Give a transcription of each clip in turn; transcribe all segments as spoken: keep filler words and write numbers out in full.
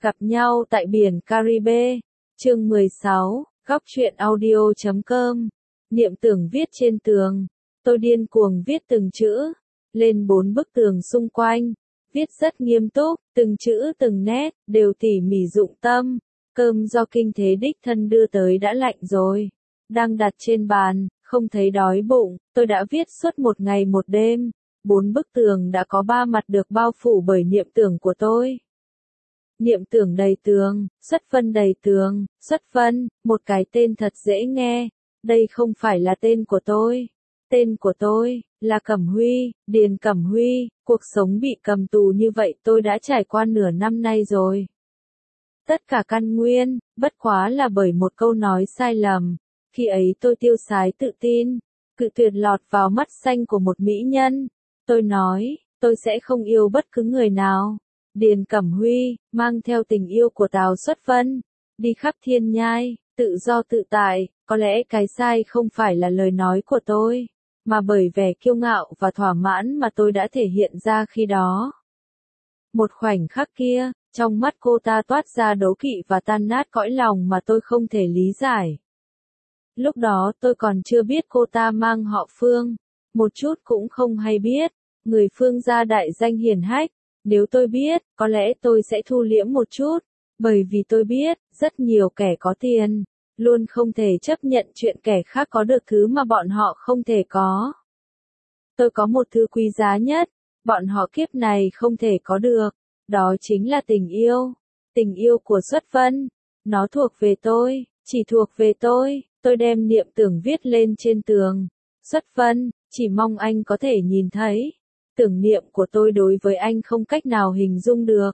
Gặp nhau tại biển Caribe. Chương mười sáu, góc truyện audio chấm com. Niệm tưởng viết trên tường. Tôi điên cuồng viết từng chữ lên bốn bức tường xung quanh, viết rất nghiêm túc, từng chữ từng nét đều tỉ mỉ dụng tâm. Cơm do kinh thế đích thân đưa tới đã lạnh rồi, đang đặt trên bàn, không thấy đói bụng. Tôi đã viết suốt một ngày một đêm. Bốn bức tường đã có ba mặt được bao phủ bởi niệm tưởng của tôi. Niệm tưởng đầy tường, xuất phân đầy tường. Xuất phân, một cái tên thật dễ nghe. Đây không phải là tên của tôi. Tên của tôi là Cẩm Huy, Điền Cẩm Huy. Cuộc sống bị cầm tù như vậy tôi đã trải qua nửa năm nay rồi. Tất cả căn nguyên, bất quá là bởi một câu nói sai lầm. Khi ấy tôi tiêu sái tự tin, cự tuyệt lọt vào mắt xanh của một mỹ nhân. Tôi nói, tôi sẽ không yêu bất cứ người nào. Điền Cẩm Huy, mang theo tình yêu của Tào Xuất Vân, đi khắp thiên nhai, tự do tự tại. Có lẽ cái sai không phải là lời nói của tôi, mà bởi vẻ kiêu ngạo và thỏa mãn mà tôi đã thể hiện ra khi đó. Một khoảnh khắc kia, trong mắt cô ta toát ra đố kỵ và tan nát cõi lòng mà tôi không thể lý giải. Lúc đó tôi còn chưa biết cô ta mang họ Phương, một chút cũng không hay biết, người Phương gia đại danh hiển hách. Nếu tôi biết, có lẽ tôi sẽ thu liễm một chút, bởi vì tôi biết, rất nhiều kẻ có tiền, luôn không thể chấp nhận chuyện kẻ khác có được thứ mà bọn họ không thể có. Tôi có một thứ quý giá nhất, bọn họ kiếp này không thể có được, đó chính là tình yêu. Tình yêu của Xuất Vân, nó thuộc về tôi, chỉ thuộc về tôi. Tôi đem niệm tưởng viết lên trên tường. Xuất Vân, chỉ mong anh có thể nhìn thấy. Tưởng niệm của tôi đối với anh không cách nào hình dung được.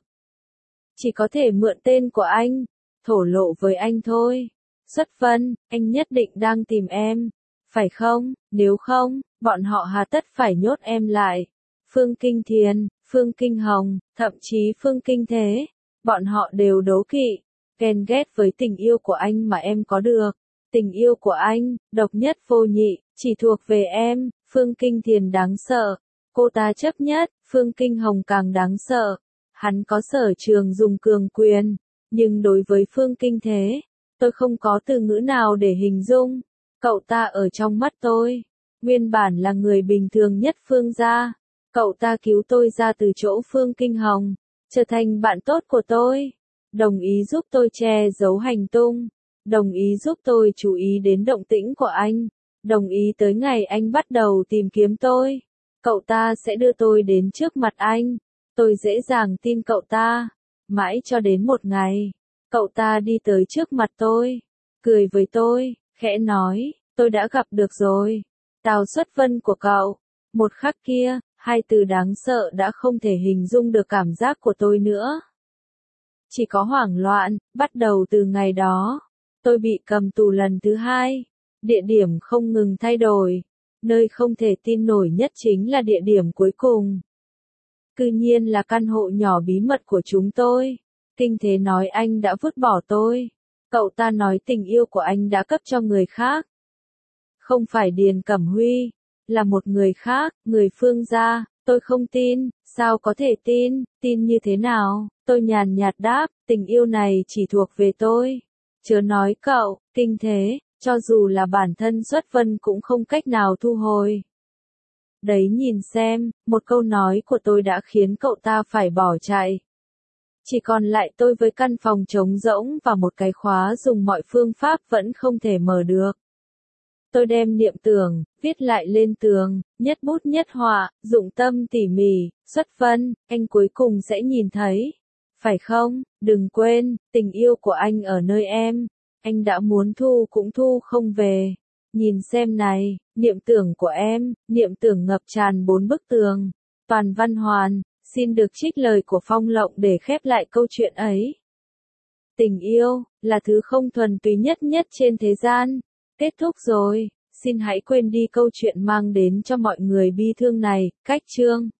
Chỉ có thể mượn tên của anh, thổ lộ với anh thôi. Xuất Vân, anh nhất định đang tìm em, phải không? Nếu không, bọn họ hà tất phải nhốt em lại. Phương Kinh Thiền, Phương Kinh Hồng, thậm chí Phương Kinh Thế, bọn họ đều đố kỵ, ghen ghét với tình yêu của anh mà em có được. Tình yêu của anh, độc nhất vô nhị, chỉ thuộc về em. Phương Kinh Thiền đáng sợ, cô ta chấp nhất. Phương Kinh Hồng càng đáng sợ, hắn có sở trường dùng cường quyền, nhưng đối với Phương Kinh Thế, tôi không có từ ngữ nào để hình dung. Cậu ta ở trong mắt tôi, nguyên bản là người bình thường nhất Phương gia. Cậu ta cứu tôi ra từ chỗ Phương Kinh Hồng, trở thành bạn tốt của tôi, đồng ý giúp tôi che giấu hành tung, đồng ý giúp tôi chú ý đến động tĩnh của anh, đồng ý tới ngày anh bắt đầu tìm kiếm tôi, cậu ta sẽ đưa tôi đến trước mặt anh. Tôi dễ dàng tin cậu ta, mãi cho đến một ngày, cậu ta đi tới trước mặt tôi, cười với tôi, khẽ nói, tôi đã gặp được rồi, Tào Xuất Vân của cậu. Một khắc kia, hai từ đáng sợ đã không thể hình dung được cảm giác của tôi nữa. Chỉ có hoảng loạn. Bắt đầu từ ngày đó, tôi bị cầm tù lần thứ hai. Địa điểm không ngừng thay đổi. Nơi không thể tin nổi nhất chính là địa điểm cuối cùng. Cư nhiên là căn hộ nhỏ bí mật của chúng tôi. Kinh Thế nói anh đã vứt bỏ tôi. Cậu ta nói tình yêu của anh đã cấp cho người khác. Không phải Điền Cẩm Huy, là một người khác, người Phương gia. Tôi không tin. Sao có thể tin? Tin như thế nào? Tôi nhàn nhạt đáp, tình yêu này chỉ thuộc về tôi. Chớ nói cậu. Kinh Thế, cho dù là bản thân Xuất Vân cũng không cách nào thu hồi. Đấy nhìn xem, một câu nói của tôi đã khiến cậu ta phải bỏ chạy. Chỉ còn lại tôi với căn phòng trống rỗng và một cái khóa dùng mọi phương pháp vẫn không thể mở được. Tôi đem niệm tưởng, viết lại lên tường, nhất bút nhất họa, dụng tâm tỉ mỉ. Xuất Vân, anh cuối cùng sẽ nhìn thấy. Phải không? Đừng quên, tình yêu của anh ở nơi em. Anh đã muốn thu cũng thu không về. Nhìn xem này, niệm tưởng của em, niệm tưởng ngập tràn bốn bức tường. Toàn văn hoàn, xin được trích lời của Phong Lộng để khép lại câu chuyện ấy. Tình yêu, là thứ không thuần túy nhất nhất trên thế gian. Kết thúc rồi, xin hãy quên đi câu chuyện mang đến cho mọi người bi thương này. Cách chương